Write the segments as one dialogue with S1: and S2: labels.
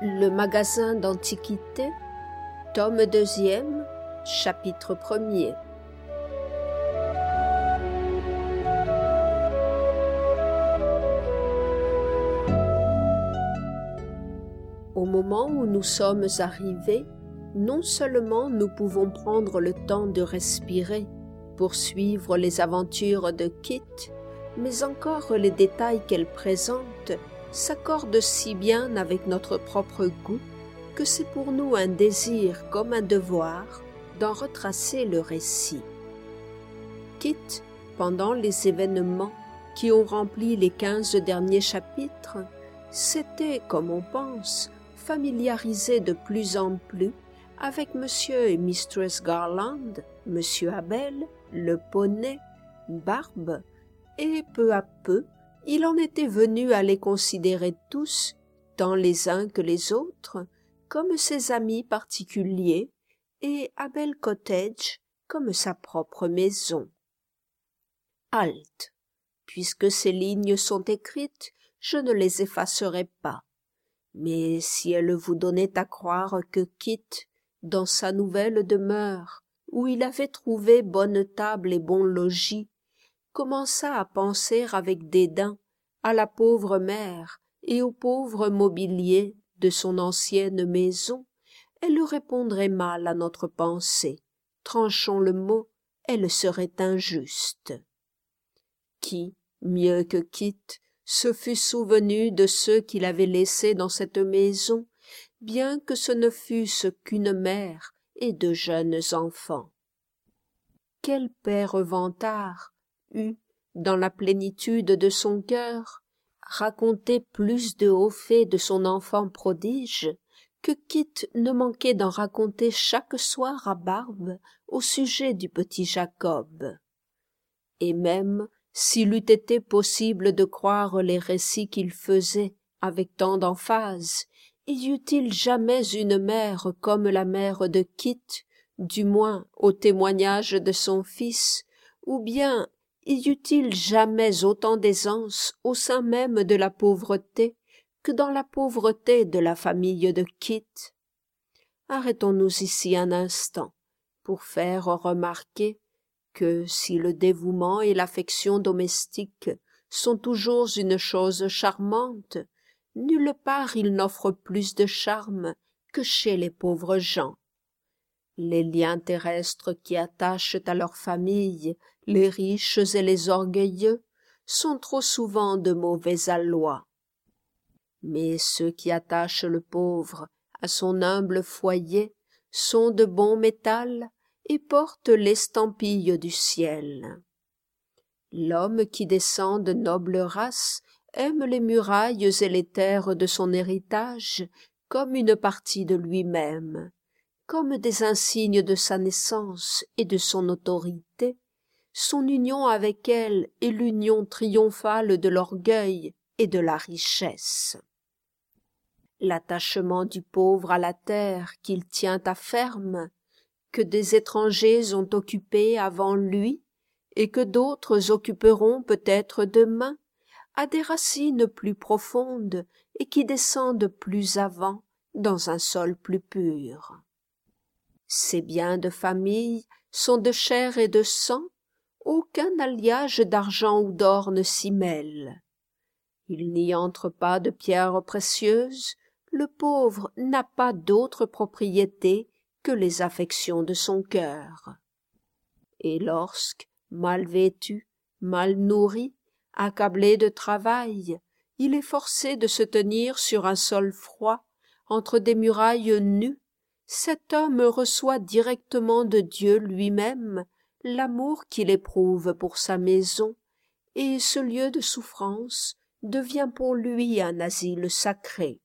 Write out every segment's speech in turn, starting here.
S1: Le magasin d'antiquités, tome 2e, chapitre 1er. Au moment où nous sommes arrivés, non seulement nous pouvons prendre le temps de respirer pour suivre les aventures de Kit, mais encore les détails qu'elle présente s'accordent si bien avec notre propre goût que c'est pour nous un désir comme un devoir d'en retracer le récit. Kit, pendant les événements qui ont rempli les 15 derniers chapitres, s'était, comme on pense, familiarisé de plus en plus avec Monsieur et Mistress Garland, Monsieur Abel, le poney, Barbe, et peu à peu, il en était venu à les considérer tous, tant les uns que les autres, comme ses amis particuliers, et Abel Cottage comme sa propre maison. Halte. Puisque ces lignes sont écrites, je ne les effacerai pas. Mais si elles vous donnaient à croire que Kit, dans sa nouvelle demeure, où il avait trouvé bonne table et bon logis, commença à penser avec dédain à la pauvre mère et au pauvre mobilier de son ancienne maison, elle répondrait mal à notre pensée. Tranchons le mot, elle serait injuste. Qui, mieux que Kit, se fût souvenu de ceux qu'il avait laissés dans cette maison, bien que ce ne fussent qu'une mère et de jeunes enfants? Quel père vantard eût, dans la plénitude de son cœur, raconté plus de hauts faits de son enfant prodige que Kit ne manquait d'en raconter chaque soir à Barbe au sujet du petit Jacob. Et même s'il eût été possible de croire les récits qu'il faisait avec tant d'emphase, y eut-il jamais une mère comme la mère de Kit, du moins au témoignage de son fils, ou bien y eut-il jamais autant d'aisance au sein même de la pauvreté que dans la pauvreté de la famille de Kit? Arrêtons-nous ici un instant pour faire remarquer que si le dévouement et l'affection domestique sont toujours une chose charmante, nulle part ils n'offrent plus de charme que chez les pauvres gens. Les liens terrestres qui attachent à leur famille les riches et les orgueilleux sont trop souvent de mauvais aloi. Mais ceux qui attachent le pauvre à son humble foyer sont de bon métal et portent l'estampille du ciel. L'homme qui descend de noble race aime les murailles et les terres de son héritage comme une partie de lui-même, comme des insignes de sa naissance et de son autorité. Son union avec elle est l'union triomphale de l'orgueil et de la richesse. L'attachement du pauvre à la terre qu'il tient à ferme, que des étrangers ont occupé avant lui et que d'autres occuperont peut-être demain, a des racines plus profondes et qui descendent plus avant dans un sol plus pur. Ces biens de famille sont de chair et de sang, aucun alliage d'argent ou d'or ne s'y mêle. Il n'y entre pas de pierres précieuses, le pauvre n'a pas d'autre propriété que les affections de son cœur. Et lorsque, mal vêtu, mal nourri, accablé de travail, il est forcé de se tenir sur un sol froid, entre des murailles nues, cet homme reçoit directement de Dieu lui-même l'amour qu'il éprouve pour sa maison, et ce lieu de souffrance devient pour lui un asile sacré.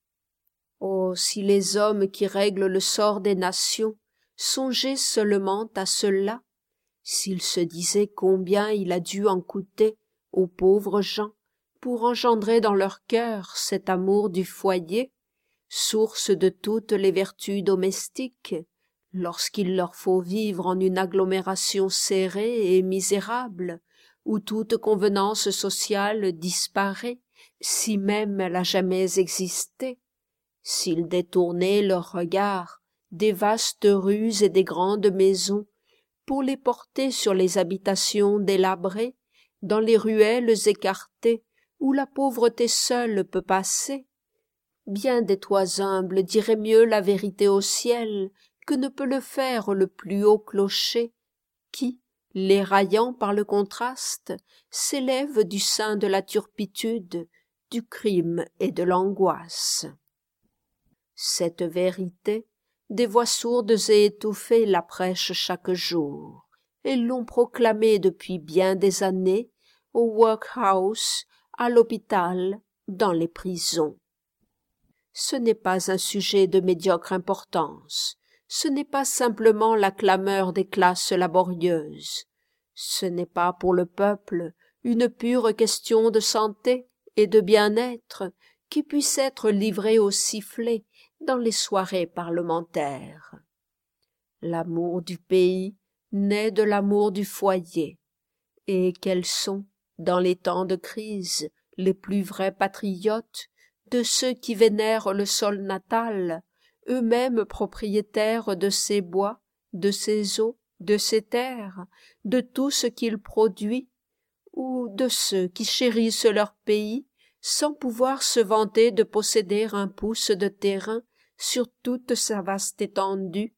S1: Oh, si les hommes qui règlent le sort des nations songeaient seulement à cela, s'ils se disaient combien il a dû en coûter aux pauvres gens pour engendrer dans leur cœur cet amour du foyer, source de toutes les vertus domestiques, lorsqu'il leur faut vivre en une agglomération serrée et misérable, où toute convenance sociale disparaît, si même elle a jamais existé, S'ils détournaient leurs regards des vastes rues et des grandes maisons pour les porter sur les habitations délabrées, dans les ruelles écartées où la pauvreté seule peut passer, bien des toits humbles diraient mieux la vérité au ciel que ne peut le faire le plus haut clocher qui, les raillant par le contraste, s'élève du sein de la turpitude, du crime et de l'angoisse. Cette vérité, des voix sourdes et étouffées la prêchent chaque jour, et l'ont proclamée depuis bien des années, au workhouse, à l'hôpital, dans les prisons. Ce n'est pas un sujet de médiocre importance, ce n'est pas simplement la clameur des classes laborieuses, ce n'est pas pour le peuple une pure question de santé et de bien-être qui puisse être livrée au sifflet dans les soirées parlementaires. L'amour du pays naît de l'amour du foyer, et quels sont, dans les temps de crise, les plus vrais patriotes de ceux qui vénèrent le sol natal, eux-mêmes propriétaires de ses bois, de ses eaux, de ses terres, de tout ce qu'il produit, ou de ceux qui chérissent leur pays sans pouvoir se vanter de posséder un pouce de terrain sur toute sa vaste étendue.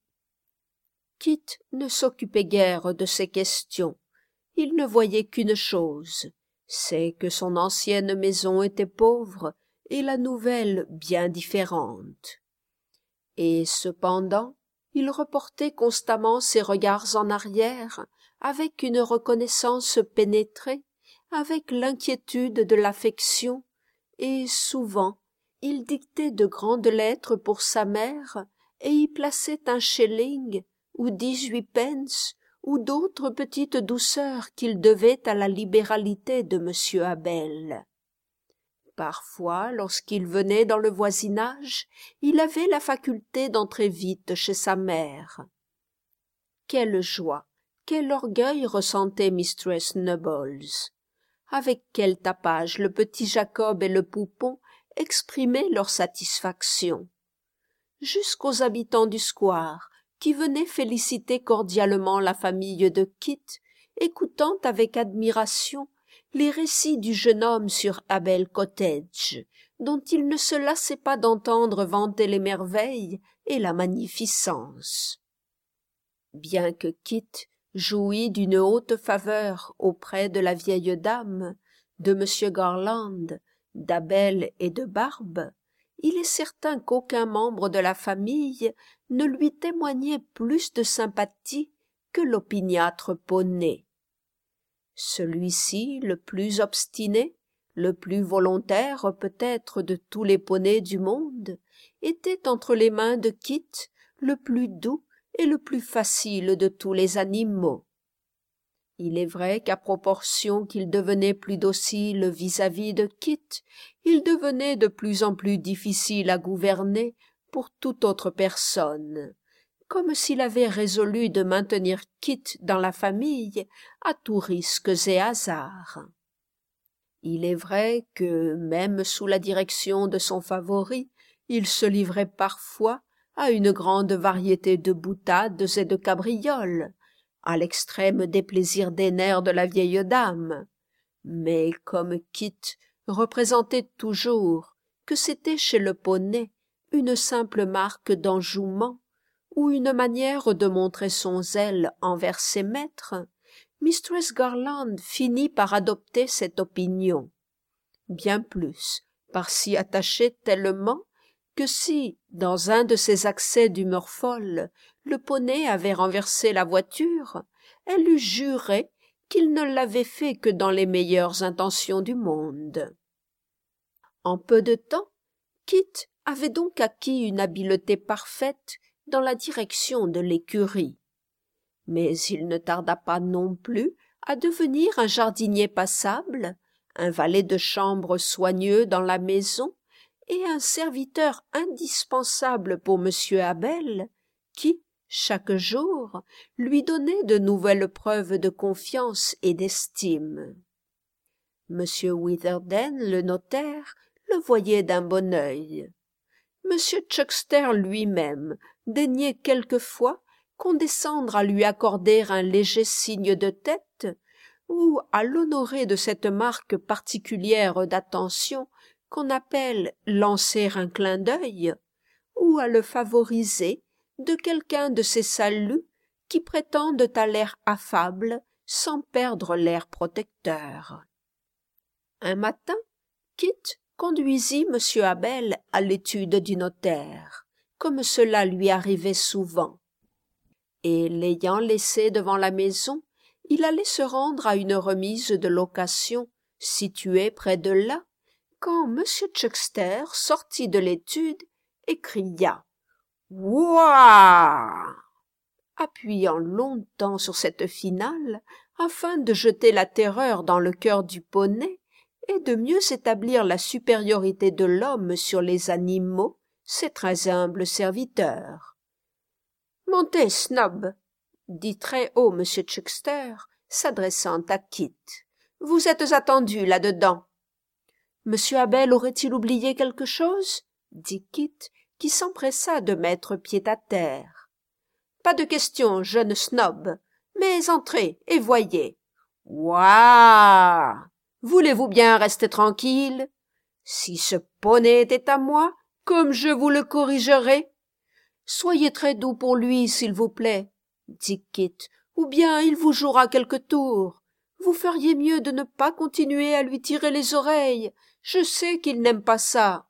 S1: Kit ne s'occupait guère de ces questions. Il ne voyait qu'une chose, c'est que son ancienne maison était pauvre et la nouvelle bien différente. Et cependant, il reportait constamment ses regards en arrière avec une reconnaissance pénétrée, avec l'inquiétude de l'affection, et souvent il dictait de grandes lettres pour sa mère et y plaçait un shilling ou 18 pence ou d'autres petites douceurs qu'il devait à la libéralité de M. Abel. Parfois, lorsqu'il venait dans le voisinage, il avait la faculté d'entrer vite chez sa mère. Quelle joie, quel orgueil ressentait mistress Nubbles! Avec quel tapage le petit Jacob et le poupon exprimaient leur satisfaction. Jusqu'aux habitants du square, qui venaient féliciter cordialement la famille de Kit, écoutant avec admiration les récits du jeune homme sur Abel Cottage, dont il ne se lassait pas d'entendre vanter les merveilles et la magnificence. Bien que Kit jouît d'une haute faveur auprès de la vieille dame, de M. Garland, d'Abel et de Barbe, il est certain qu'aucun membre de la famille ne lui témoignait plus de sympathie que l'opiniâtre Poney. Celui-ci, le plus obstiné, le plus volontaire peut-être de tous les poneys du monde, était entre les mains de Kit le plus doux et le plus facile de tous les animaux. Il est vrai qu'à proportion qu'il devenait plus docile vis-à-vis de Kit, il devenait de plus en plus difficile à gouverner pour toute autre personne, comme s'il avait résolu de maintenir Kit dans la famille à tous risques et hasards. Il est vrai que, même sous la direction de son favori, il se livrait parfois à une grande variété de boutades et de cabrioles, à l'extrême déplaisir des nerfs de la vieille dame. Mais comme Kit représentait toujours que c'était chez le poney une simple marque d'enjouement ou une manière de montrer son zèle envers ses maîtres, mistress Garland finit par adopter cette opinion. Bien plus, par s'y attacher tellement que si, dans un de ses accès d'humeur folle, le poney avait renversé la voiture, elle eût juré qu'il ne l'avait fait que dans les meilleures intentions du monde. En peu de temps, Kit avait donc acquis une habileté parfaite dans la direction de l'écurie. Mais il ne tarda pas non plus à devenir un jardinier passable, un valet de chambre soigneux dans la maison, et un serviteur indispensable pour M. Abel, qui, chaque jour, lui donnait de nouvelles preuves de confiance et d'estime. M. Witherden, le notaire, le voyait d'un bon œil. M. Chuckster lui-même daignait quelquefois condescendre à lui accorder un léger signe de tête, ou à l'honorer de cette marque particulière d'attention qu'on appelle lancer un clin d'œil, ou à le favoriser de quelqu'un de ces saluts qui prétendent à l'air affable sans perdre l'air protecteur. Un matin, Kit conduisit M. Abel à l'étude du notaire, comme cela lui arrivait souvent, et l'ayant laissé devant la maison, il allait se rendre à une remise de location située près de là, quand M. Chuckster sortit de l'étude et cria « Ouah !» appuyant longtemps sur cette finale afin de jeter la terreur dans le cœur du poney et de mieux établir la supériorité de l'homme sur les animaux, ses très humbles serviteurs. « Montez, Snob !» dit très haut M. Chuckster, s'adressant à Kit. « Vous êtes attendu là-dedans. »« M. Abel aurait-il oublié quelque chose ?» dit Kit, qui s'empressa de mettre pied à terre. « Pas de question, jeune Snob, mais entrez et voyez. »« Ouah ! Voulez-vous bien rester tranquille? Si ce poney était à moi, comme je vous le corrigerais. Soyez très doux pour lui, s'il vous plaît, dit Kit, ou bien il vous jouera quelque tour. Vous feriez mieux de ne pas continuer à lui tirer les oreilles. Je sais qu'il n'aime pas ça.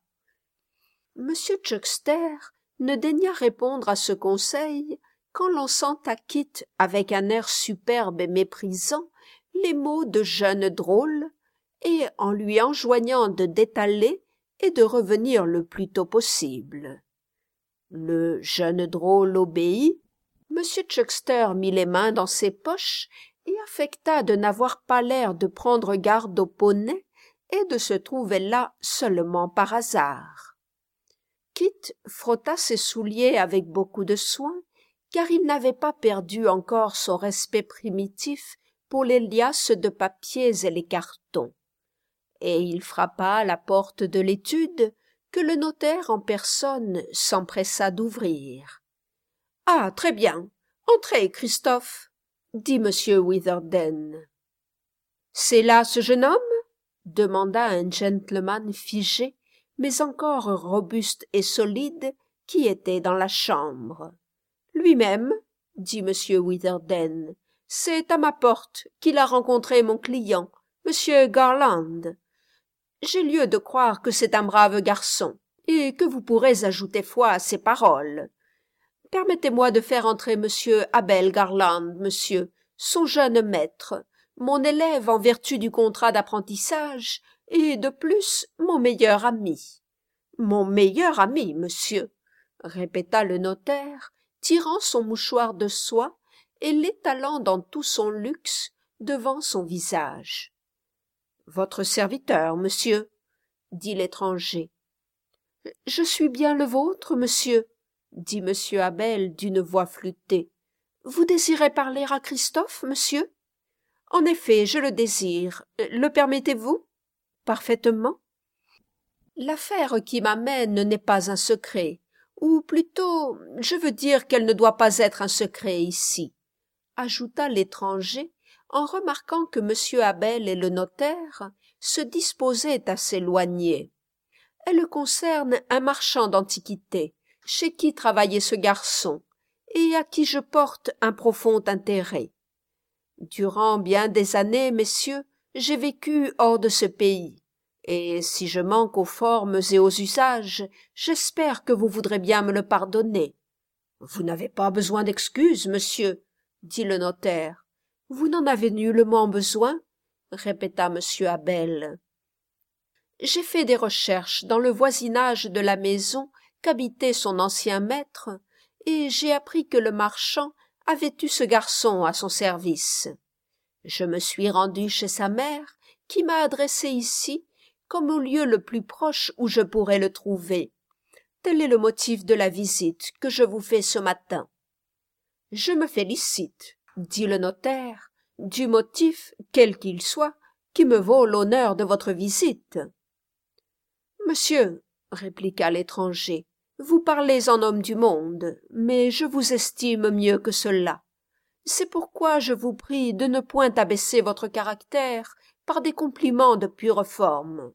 S1: M. Chuckster ne daigna répondre à ce conseil qu'en lançant à Kit avec un air superbe et méprisant les mots de jeune drôle, et en lui enjoignant de détaler et de revenir le plus tôt possible. Le jeune drôle obéit. M. Chuckster mit les mains dans ses poches et affecta de n'avoir pas l'air de prendre garde au poney et de se trouver là seulement par hasard. Kit frotta ses souliers avec beaucoup de soin, car il n'avait pas perdu encore son respect primitif pour les liasses de papiers et les cartons. Et il frappa à la porte de l'étude que le notaire en personne s'empressa d'ouvrir. « Ah, très bien. Entrez, Christophe, » dit M. Witherden. « C'est là ce jeune homme ?» demanda un gentleman figé, mais encore robuste et solide, qui était dans la chambre. « Lui-même, » dit M. Witherden. « C'est à ma porte qu'il a rencontré mon client, M. Garland. J'ai lieu de croire que c'est un brave garçon, et que vous pourrez ajouter foi à ses paroles. Permettez-moi de faire entrer M. Abel Garland, monsieur, son jeune maître, mon élève en vertu du contrat d'apprentissage, et de plus mon meilleur ami. »« Mon meilleur ami, monsieur, » répéta le notaire, tirant son mouchoir de soie et l'étalant dans tout son luxe devant son visage. « Votre serviteur, monsieur, » dit l'étranger. « Je suis bien le vôtre, monsieur, » dit M. Abel d'une voix flûtée. « Vous désirez parler à Christophe, monsieur ? » ?»« En effet, je le désire. Le permettez-vous ? » ?»« Parfaitement. »« L'affaire qui m'amène n'est pas un secret, ou plutôt, je veux dire qu'elle ne doit pas être un secret ici, » ajouta l'étranger, en remarquant que M. Abel et le notaire se disposaient à s'éloigner. « Elle concerne un marchand d'antiquités, chez qui travaillait ce garçon, et à qui je porte un profond intérêt. Durant bien des années, messieurs, j'ai vécu hors de ce pays, et si je manque aux formes et aux usages, j'espère que vous voudrez bien me le pardonner. »« Vous n'avez pas besoin d'excuses, monsieur, » dit le notaire. « Vous n'en avez nullement besoin, » répéta M. Abel. « J'ai fait des recherches dans le voisinage de la maison qu'habitait son ancien maître, et j'ai appris que le marchand avait eu ce garçon à son service. Je me suis rendu chez sa mère, qui m'a adressé ici comme au lieu le plus proche où je pourrais le trouver. Tel est le motif de la visite que je vous fais ce matin. »« Je me félicite, » dit le notaire, « du motif, quel qu'il soit, qui me vaut l'honneur de votre visite. »« Monsieur, » répliqua l'étranger, « Vous parlez en homme du monde, mais je vous estime mieux que cela. C'est pourquoi je vous prie de ne point abaisser votre caractère par des compliments de pure forme.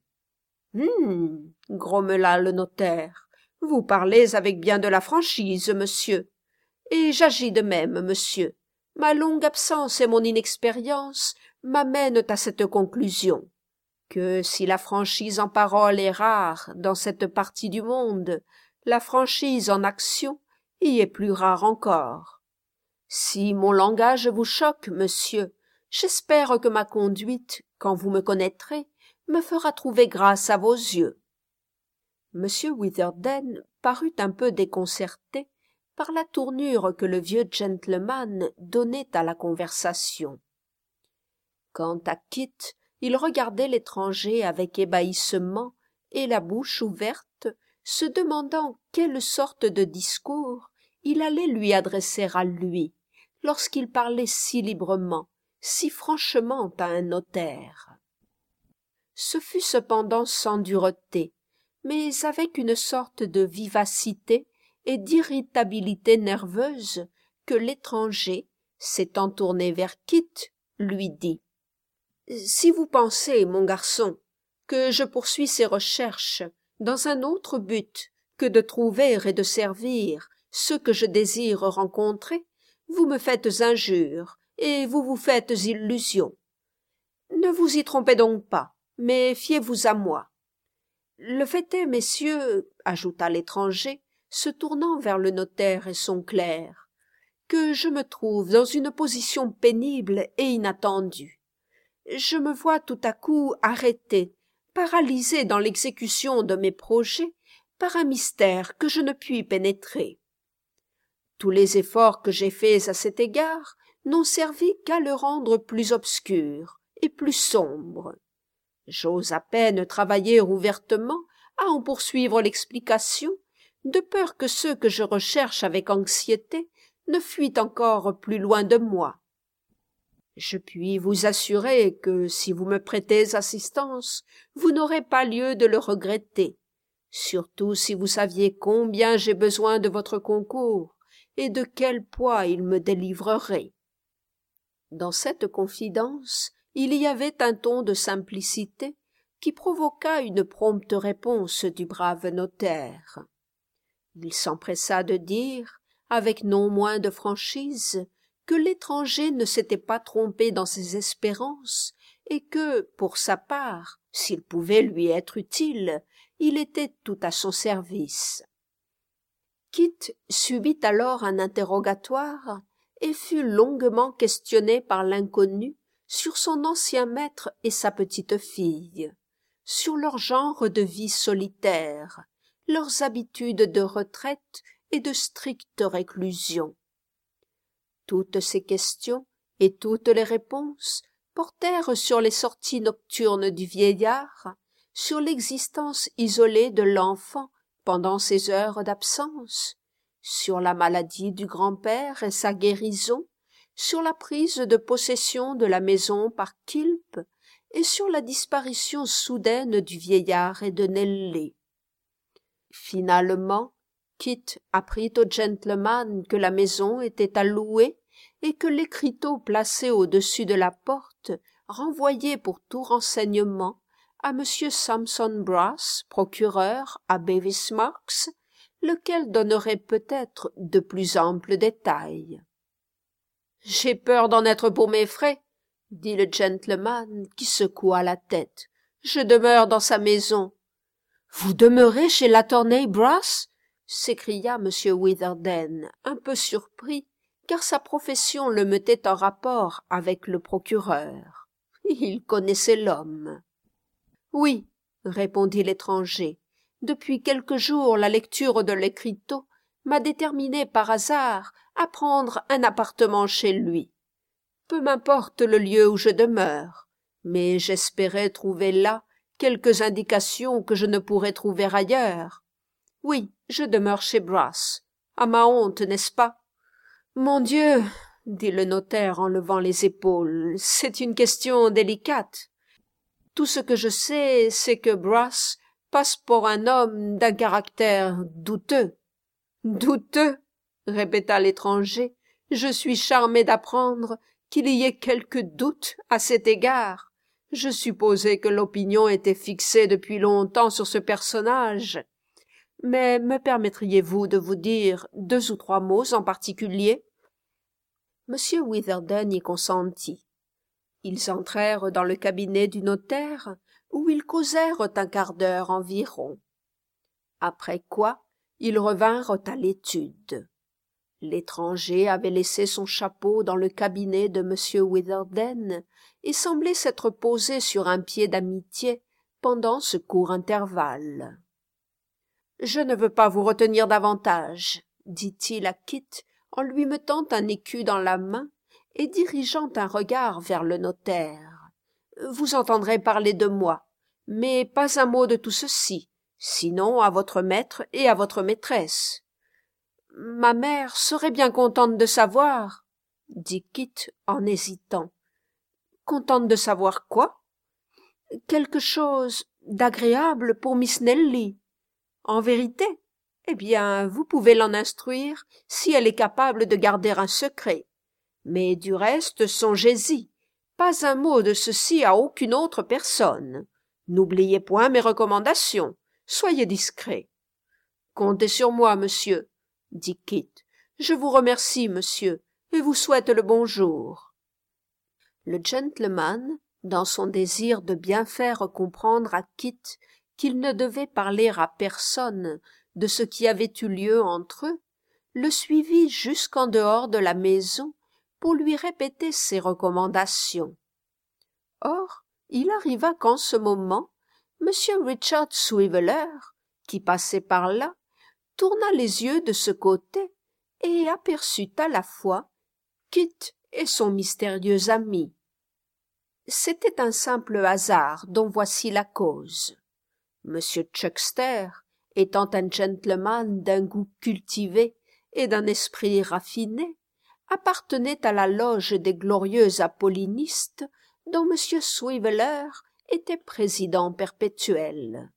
S1: Grommela le notaire, vous parlez avec bien de la franchise, monsieur. Et j'agis de même, monsieur. Ma longue absence et mon inexpérience m'amènent à cette conclusion, que si la franchise en parole est rare dans cette partie du monde, la franchise en action y est plus rare encore. Si mon langage vous choque, monsieur, j'espère que ma conduite, quand vous me connaîtrez, me fera trouver grâce à vos yeux. M. Witherden parut un peu déconcerté par la tournure que le vieux gentleman donnait à la conversation. Quant à Kit, il regardait l'étranger avec ébahissement et la bouche ouverte, se demandant quelle sorte de discours il allait lui adresser à lui, lorsqu'il parlait si librement, si franchement à un notaire. Ce fut cependant sans dureté, mais avec une sorte de vivacité et d'irritabilité nerveuse que l'étranger, s'étant tourné vers Kit, lui dit « Si vous pensez, mon garçon, que je poursuis ces recherches dans un autre but que de trouver et de servir ceux que je désire rencontrer, vous me faites injure et vous vous faites illusion. Ne vous y trompez donc pas, mais fiez-vous à moi. Le fait est, messieurs, ajouta l'étranger, se tournant vers le notaire et son clerc, que je me trouve dans une position pénible et inattendue. Je me vois tout à coup arrêté, paralysé dans l'exécution de mes projets par un mystère que je ne puis pénétrer. Tous les efforts que j'ai faits à cet égard n'ont servi qu'à le rendre plus obscur et plus sombre. J'ose à peine travailler ouvertement à en poursuivre l'explication, de peur que ceux que je recherche avec anxiété ne fuient encore plus loin de moi. Je puis vous assurer que si vous me prêtez assistance, vous n'aurez pas lieu de le regretter, surtout si vous saviez combien j'ai besoin de votre concours et de quel poids il me délivrerait. » Dans cette confidence, il y avait un ton de simplicité qui provoqua une prompte réponse du brave notaire. Il s'empressa de dire, avec non moins de franchise, que l'étranger ne s'était pas trompé dans ses espérances et que, pour sa part, s'il pouvait lui être utile, il était tout à son service. Kit subit alors un interrogatoire et fut longuement questionné par l'inconnu sur son ancien maître et sa petite-fille, sur leur genre de vie solitaire, leurs habitudes de retraite et de stricte réclusion. Toutes ces questions et toutes les réponses portèrent sur les sorties nocturnes du vieillard, sur l'existence isolée de l'enfant pendant ses heures d'absence, sur la maladie du grand-père et sa guérison, sur la prise de possession de la maison par Kilp et sur la disparition soudaine du vieillard et de Nelly. Finalement, Kit apprit au gentleman que la maison était à louer et que l'écriteau placé au-dessus de la porte renvoyait pour tout renseignement à M. Sampson Brass, procureur à Bevis Marks, lequel donnerait peut-être de plus amples détails. « J'ai peur d'en être pour mes frais, » dit le gentleman qui secoua la tête. « Je demeure dans sa maison. »« Vous demeurez chez l'attorney Brass ?» s'écria M. Witherden, un peu surpris, car sa profession le mettait en rapport avec le procureur. Il connaissait l'homme. « Oui, » répondit l'étranger, « depuis quelques jours la lecture de l'écriteau m'a déterminé par hasard à prendre un appartement chez lui. Peu m'importe le lieu où je demeure, mais j'espérais trouver là quelques indications que je ne pourrais trouver ailleurs. Oui, je demeure chez Brass. À ma honte, n'est-ce pas? Mon Dieu, dit le notaire en levant les épaules, c'est une question délicate. Tout ce que je sais, c'est que Brass passe pour un homme d'un caractère douteux. Douteux, répéta l'étranger, je suis charmé d'apprendre qu'il y ait quelque doute à cet égard. Je supposais que l'opinion était fixée depuis longtemps sur ce personnage. Mais me permettriez-vous de vous dire 2 ou 3 mots en particulier? M. Witherden y consentit. Ils entrèrent dans le cabinet du notaire, où ils causèrent un quart d'heure environ. Après quoi, ils revinrent à l'étude. L'étranger avait laissé son chapeau dans le cabinet de M. Witherden et semblait s'être posé sur un pied d'amitié pendant ce court intervalle. « Je ne veux pas vous retenir davantage, » dit-il à Kit en lui mettant un écu dans la main et dirigeant un regard vers le notaire. « Vous entendrez parler de moi, mais pas un mot de tout ceci, sinon à votre maître et à votre maîtresse. »« Ma mère serait bien contente de savoir, » dit Kit en hésitant. « Contente de savoir quoi ? » ?»« Quelque chose d'agréable pour Miss Nelly. » « En vérité ? Eh bien, vous pouvez l'en instruire si elle est capable de garder un secret. Mais du reste, songez-y, pas un mot de ceci à aucune autre personne. N'oubliez point mes recommandations, soyez discret. »« Comptez sur moi, monsieur, » dit Kit. « Je vous remercie, monsieur, et vous souhaite le bonjour. » Le gentleman, dans son désir de bien faire comprendre à Kit qu'il ne devait parler à personne de ce qui avait eu lieu entre eux, le suivit jusqu'en dehors de la maison pour lui répéter ses recommandations. Or, il arriva qu'en ce moment, M. Richard Swiveller, qui passait par là, tourna les yeux de ce côté et aperçut à la fois Kit et son mystérieux ami. C'était un simple hasard dont voici la cause. M. Chuckster, étant un gentleman d'un goût cultivé et d'un esprit raffiné, appartenait à la loge des glorieux apollinistes dont M. Swiveller était président perpétuel.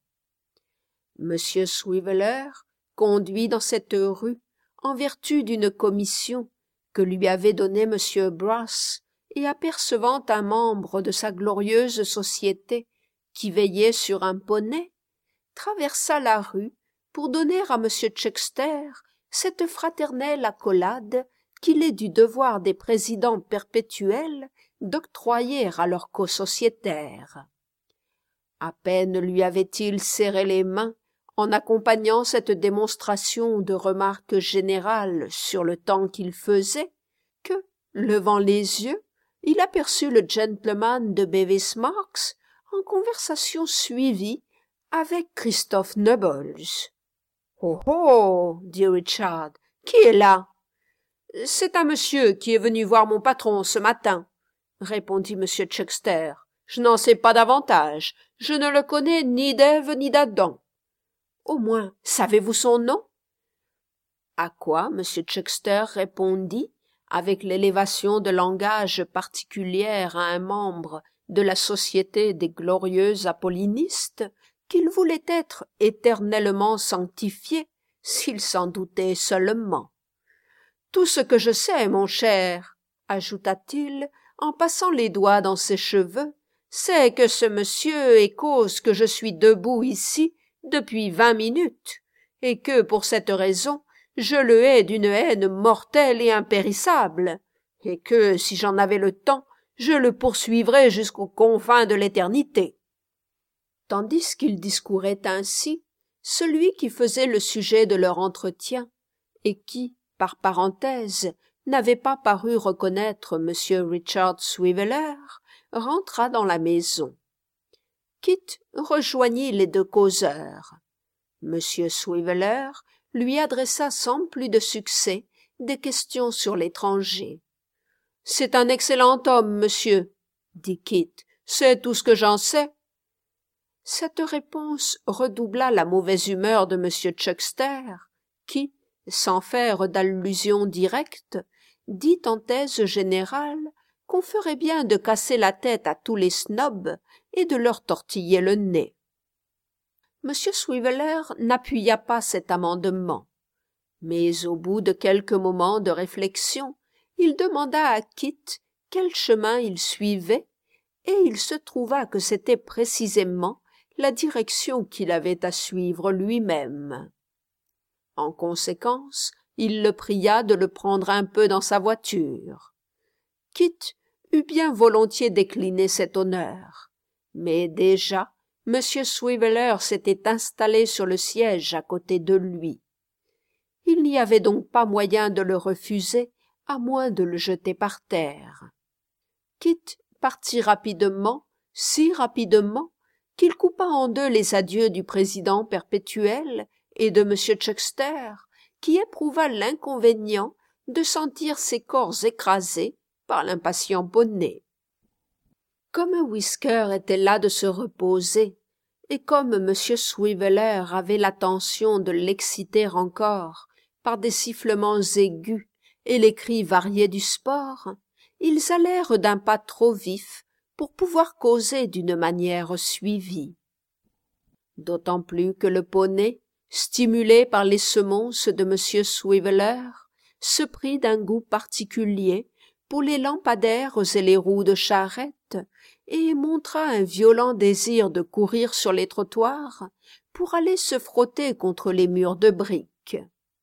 S1: M. Swiveller, conduit dans cette rue en vertu d'une commission que lui avait donnée M. Brass, et apercevant un membre de sa glorieuse société qui veillait sur un poney, traversa la rue pour donner à M. Chuckster cette fraternelle accolade qu'il est du devoir des présidents perpétuels d'octroyer à leurs co-sociétaires. À peine lui avait-il serré les mains en accompagnant cette démonstration de remarques générales sur le temps qu'il faisait, que, levant les yeux, il aperçut le gentleman de Bevis Marks en conversation suivie avec Christophe Nubbles. « Oh, oh !» dit Richard. « Qui est là ?»« C'est un monsieur qui est venu voir mon patron ce matin, » répondit M. Chuckster. « Je n'en sais pas davantage. Je ne le connais ni d'Ève ni d'Adam. »« Au moins, savez-vous son nom ?» À quoi M. Chuckster répondit, avec l'élévation de langage particulière à un membre de la Société des glorieux apollinistes, qu'il voulait être éternellement sanctifié, s'il s'en doutait seulement. « Tout ce que je sais, mon cher, » ajouta-t-il, en passant les doigts dans ses cheveux, « c'est que ce monsieur est cause que je suis debout ici depuis 20 minutes, et que, pour cette raison, je le hais d'une haine mortelle et impérissable, et que, si j'en avais le temps, je le poursuivrais jusqu'aux confins de l'éternité. » Tandis qu'il discourait ainsi, celui qui faisait le sujet de leur entretien, et qui, par parenthèse, n'avait pas paru reconnaître M. Richard Swiveller, rentra dans la maison. Kit rejoignit les 2 causeurs. M. Swiveller lui adressa sans plus de succès des questions sur l'étranger. « C'est un excellent homme, monsieur, » dit Kit. « C'est tout ce que j'en sais. » Cette réponse redoubla la mauvaise humeur de M. Chuckster, qui, sans faire d'allusion directe, dit en thèse générale qu'on ferait bien de casser la tête à tous les snobs et de leur tortiller le nez. M. Swiveller n'appuya pas cet amendement, Mais au bout de quelques moments de réflexion, il demanda à Kit quel chemin il suivait, et il se trouva que c'était précisément la direction qu'il avait à suivre lui-même. En conséquence, il le pria de le prendre un peu dans sa voiture. Kit eût bien volontiers décliné cet honneur, mais déjà M. Swiveller s'était installé sur le siège à côté de lui. Il n'y avait donc pas moyen de le refuser, à moins de le jeter par terre. Kit partit rapidement, si rapidement, qu'il coupa en deux les adieux du président perpétuel et de M. Chuckster, qui éprouva l'inconvénient de sentir ses corps écrasés par l'impatient poney. Comme Whisker était là de se reposer, et comme M. Swiveller avait l'intention de l'exciter encore par des sifflements aigus et les cris variés du sport, ils allèrent d'un pas trop vif pour pouvoir causer d'une manière suivie. D'autant plus que le poney, stimulé par les semonces de M. Swiveller, se prit d'un goût particulier pour les lampadaires et les roues de charrette, et montra un violent désir de courir sur les trottoirs pour aller se frotter contre les murs de briques.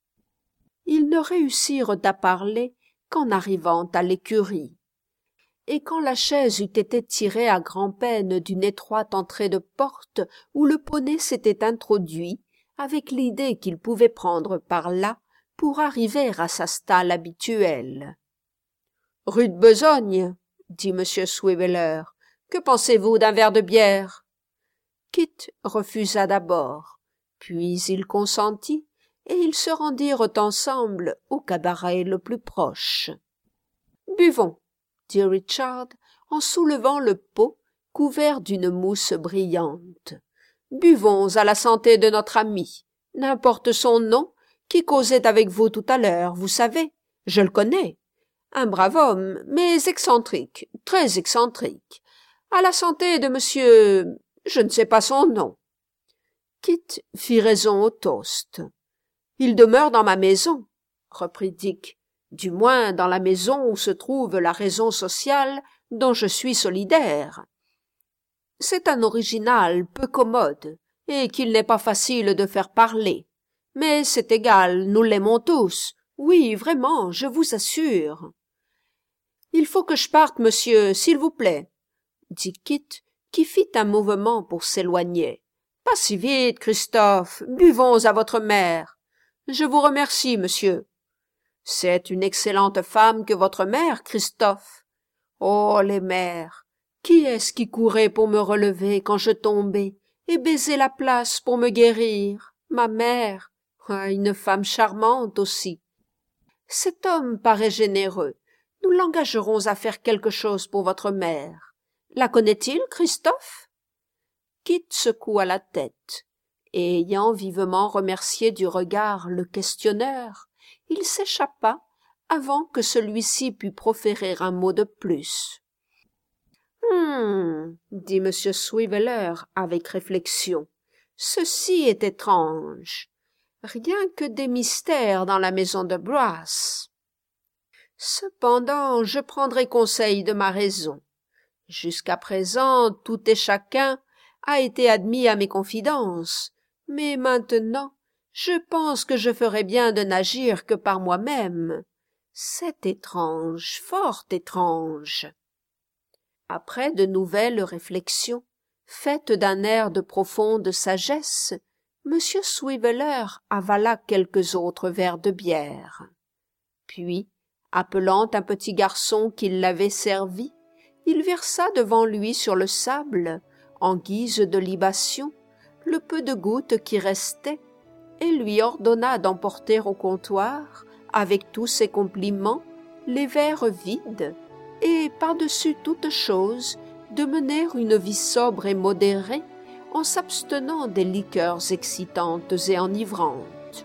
S1: Ils ne réussirent à parler qu'en arrivant à l'écurie. Et quand la chaise eut été tirée à grand-peine d'une étroite entrée de porte où le poney s'était introduit, avec l'idée qu'il pouvait prendre par là pour arriver à sa stalle habituelle. « Rue de Besogne, » dit M. Swiveller, « que pensez-vous d'un verre de bière ?» Kit refusa d'abord, puis il consentit, et ils se rendirent ensemble au cabaret le plus proche. « Buvons, » dit Richard, en soulevant le pot couvert d'une mousse brillante. « Buvons à la santé de notre ami, n'importe son nom, qui causait avec vous tout à l'heure, vous savez, je le connais. Un brave homme, mais excentrique, très excentrique. À la santé de monsieur... je ne sais pas son nom. » Kit fit raison au toast. « Il demeure dans ma maison, » reprit Dick, « du moins dans la maison où se trouve la raison sociale dont je suis solidaire. C'est un original peu commode, et qu'il n'est pas facile de faire parler. Mais c'est égal, nous l'aimons tous. Oui, vraiment, je vous assure. »« Il faut que je parte, monsieur, s'il vous plaît, » dit Kit, qui fit un mouvement pour s'éloigner. « Pas si vite, Christophe, buvons à votre mère. »« Je vous remercie, monsieur. »« C'est une excellente femme que votre mère, Christophe. »« Oh, les mères! Qui est-ce qui courait pour me relever quand je tombais et baisait la place pour me guérir? Ma mère. Ah, une femme charmante aussi. Cet homme paraît généreux. Nous l'engagerons à faire quelque chose pour votre mère. La connaît-il, Christophe ?» Kit secoua la tête, et ayant vivement remercié du regard le questionneur, il s'échappa avant que celui-ci pût proférer un mot de plus. « dit M. Swiveller avec réflexion, « ceci est étrange. Rien que des mystères dans la maison de Brass. Cependant, je prendrai conseil de ma raison. Jusqu'à présent, tout et chacun a été admis à mes confidences, mais maintenant, je pense que je ferais bien de n'agir que par moi-même. C'est étrange, fort étrange. » Après de nouvelles réflexions, faites d'un air de profonde sagesse, M. Swiveller avala quelques autres verres de bière. Puis, appelant un petit garçon qui l'avait servi, il versa devant lui sur le sable, en guise de libation, le peu de gouttes qui restait, et lui ordonna d'emporter au comptoir, avec tous ses compliments, les verres vides, et, par-dessus toute chose, de mener une vie sobre et modérée, en s'abstenant des liqueurs excitantes et enivrantes.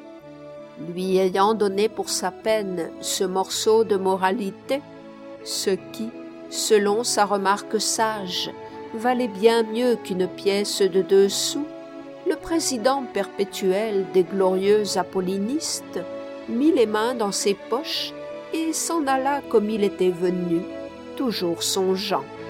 S1: Lui ayant donné pour sa peine ce morceau de moralité, ce qui, selon sa remarque sage, valait bien mieux qu'une pièce de 2 sous, le président perpétuel des glorieux apollinistes mit les mains dans ses poches et s'en alla comme il était venu, toujours songeant.